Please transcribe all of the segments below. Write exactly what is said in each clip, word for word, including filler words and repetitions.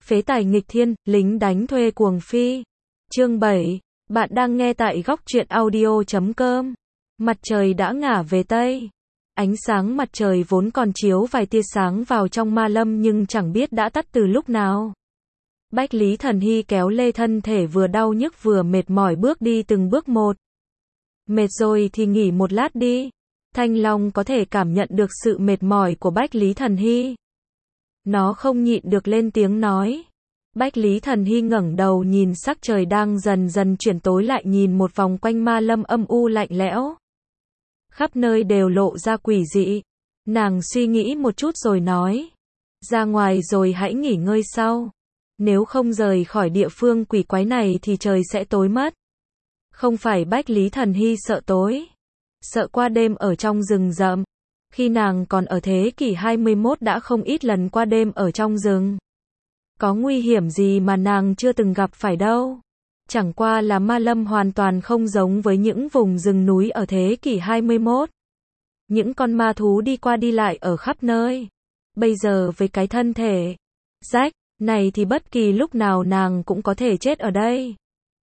Phế tài nghịch thiên, lính đánh thuê cuồng phi. Chương bảy. Bạn đang nghe tại góc truyện audio chấm com. Mặt trời đã ngả về Tây. Ánh sáng mặt trời vốn còn chiếu vài tia sáng vào trong ma lâm nhưng chẳng biết đã tắt từ lúc nào. Bách Lý Thần Hy kéo lê thân thể vừa đau nhức vừa mệt mỏi bước đi từng bước một. Mệt rồi thì nghỉ một lát đi. Thanh Long có thể cảm nhận được sự mệt mỏi của Bách Lý Thần Hy. Nó không nhịn được lên tiếng nói. Bách Lý Thần Hy ngẩng đầu nhìn sắc trời đang dần dần chuyển tối lại nhìn một vòng quanh ma lâm âm u lạnh lẽo. Khắp nơi đều lộ ra quỷ dị. Nàng suy nghĩ một chút rồi nói. Ra ngoài rồi hãy nghỉ ngơi sau. Nếu không rời khỏi địa phương quỷ quái này thì trời sẽ tối mất. Không phải Bách Lý Thần Hy sợ tối. Sợ qua đêm ở trong rừng rậm. Khi nàng còn ở thế kỷ hai mươi mốt đã không ít lần qua đêm ở trong rừng. Có nguy hiểm gì mà nàng chưa từng gặp phải đâu. Chẳng qua là ma lâm hoàn toàn không giống với những vùng rừng núi ở thế kỷ hai mươi mốt. Những con ma thú đi qua đi lại ở khắp nơi. Bây giờ với cái thân thể rách này thì bất kỳ lúc nào nàng cũng có thể chết ở đây.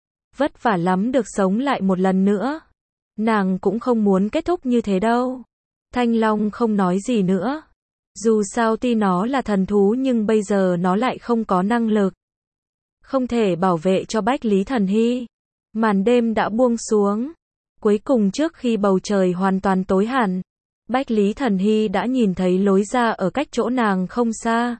Vất vả lắm được sống lại một lần nữa. Nàng cũng không muốn kết thúc như thế đâu. Thanh Long không nói gì nữa. Dù sao tuy nó là thần thú nhưng bây giờ nó lại không có năng lực. Không thể bảo vệ cho Bách Lý Thần Hy. Màn đêm đã buông xuống. Cuối cùng trước khi bầu trời hoàn toàn tối hẳn, Bách Lý Thần Hy đã nhìn thấy lối ra ở cách chỗ nàng không xa.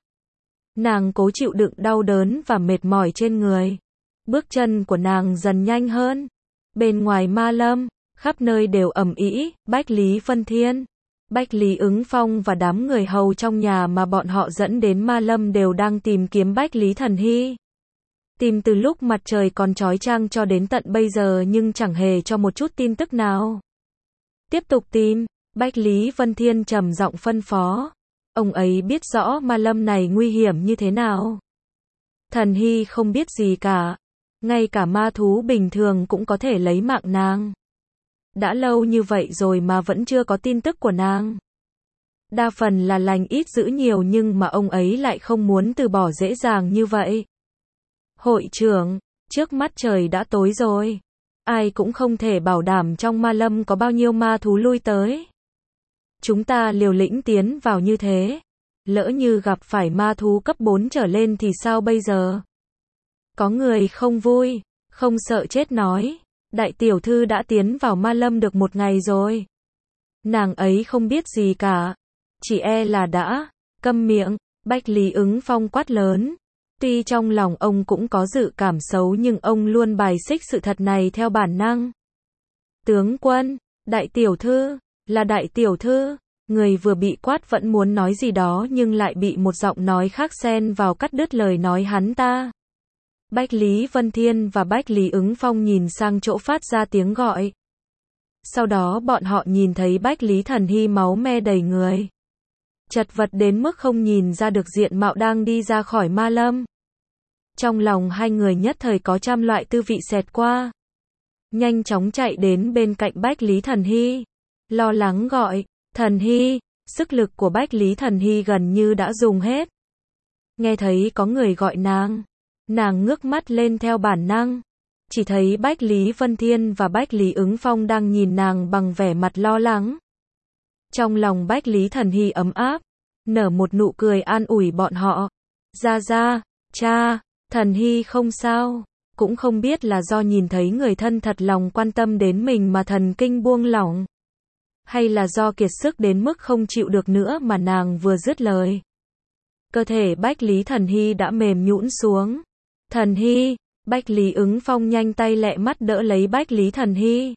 Nàng cố chịu đựng đau đớn và mệt mỏi trên người. Bước chân của nàng dần nhanh hơn. Bên ngoài ma lâm, khắp nơi đều ầm ĩ, Bách Lý Vân Thiên, Bách Lý Ứng Phong và đám người hầu trong nhà mà bọn họ dẫn đến ma lâm đều đang tìm kiếm Bách Lý Thần Hy. Tìm từ lúc mặt trời còn chói chang cho đến tận bây giờ nhưng chẳng hề cho một chút tin tức nào. Tiếp tục tìm, Bách Lý Vân Thiên trầm giọng phân phó. Ông ấy biết rõ ma lâm này nguy hiểm như thế nào. Thần Hy không biết gì cả. Ngay cả ma thú bình thường cũng có thể lấy mạng nàng. Đã lâu như vậy rồi mà vẫn chưa có tin tức của nàng. Đa phần là lành ít dữ nhiều nhưng mà ông ấy lại không muốn từ bỏ dễ dàng như vậy. Hội trưởng, trước mắt trời đã tối rồi. Ai cũng không thể bảo đảm trong ma lâm có bao nhiêu ma thú lui tới. Chúng ta liều lĩnh tiến vào như thế. Lỡ như gặp phải ma thú cấp bốn trở lên thì sao bây giờ? Có người không vui, không sợ chết nói. Đại tiểu thư đã tiến vào ma lâm được một ngày rồi. Nàng ấy không biết gì cả. Chỉ e là đã. Câm miệng, Bách Lý Ứng Phong quát lớn. Tuy trong lòng ông cũng có dự cảm xấu nhưng ông luôn bài xích sự thật này theo bản năng. Tướng quân, đại tiểu thư, là đại tiểu thư. Người vừa bị quát vẫn muốn nói gì đó nhưng lại bị một giọng nói khác xen vào cắt đứt lời nói hắn ta. Bách Lý Vân Thiên và Bách Lý Ứng Phong nhìn sang chỗ phát ra tiếng gọi. Sau đó bọn họ nhìn thấy Bách Lý Thần Hy máu me đầy người. Chật vật đến mức không nhìn ra được diện mạo đang đi ra khỏi ma lâm. Trong lòng hai người nhất thời có trăm loại tư vị xẹt qua. Nhanh chóng chạy đến bên cạnh Bách Lý Thần Hy. Lo lắng gọi, Thần Hy, sức lực của Bách Lý Thần Hy gần như đã dùng hết. Nghe thấy có người gọi nàng. Nàng ngước mắt lên theo bản năng. Chỉ thấy Bách Lý Vân Thiên và Bách Lý Ứng Phong đang nhìn nàng bằng vẻ mặt lo lắng. Trong lòng Bách Lý Thần Hy ấm áp. Nở một nụ cười an ủi bọn họ. Ra ra, cha, Thần Hy không sao. Cũng không biết là do nhìn thấy người thân thật lòng quan tâm đến mình mà thần kinh buông lỏng. Hay là do kiệt sức đến mức không chịu được nữa mà nàng vừa dứt lời. Cơ thể Bách Lý Thần Hy đã mềm nhũn xuống. Thần Hy, Bách Lý Ứng Phong nhanh tay lẹ mắt đỡ lấy Bách Lý Thần Hy.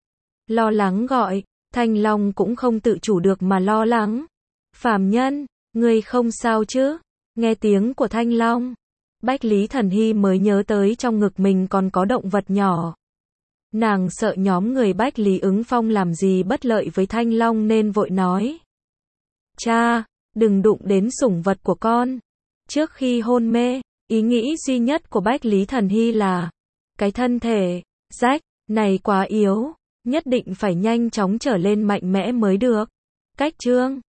Lo lắng gọi, Thanh Long cũng không tự chủ được mà lo lắng. Phàm nhân, ngươi không sao chứ? Nghe tiếng của Thanh Long, Bách Lý Thần Hy mới nhớ tới trong ngực mình còn có động vật nhỏ. Nàng sợ nhóm người Bách Lý Ứng Phong làm gì bất lợi với Thanh Long nên vội nói. Cha, đừng đụng đến sủng vật của con. Trước khi hôn mê, ý nghĩ duy nhất của Bách Lý Thần Hy là, cái thân thể rách này quá yếu, nhất định phải nhanh chóng trở lên mạnh mẽ mới được. Cách chương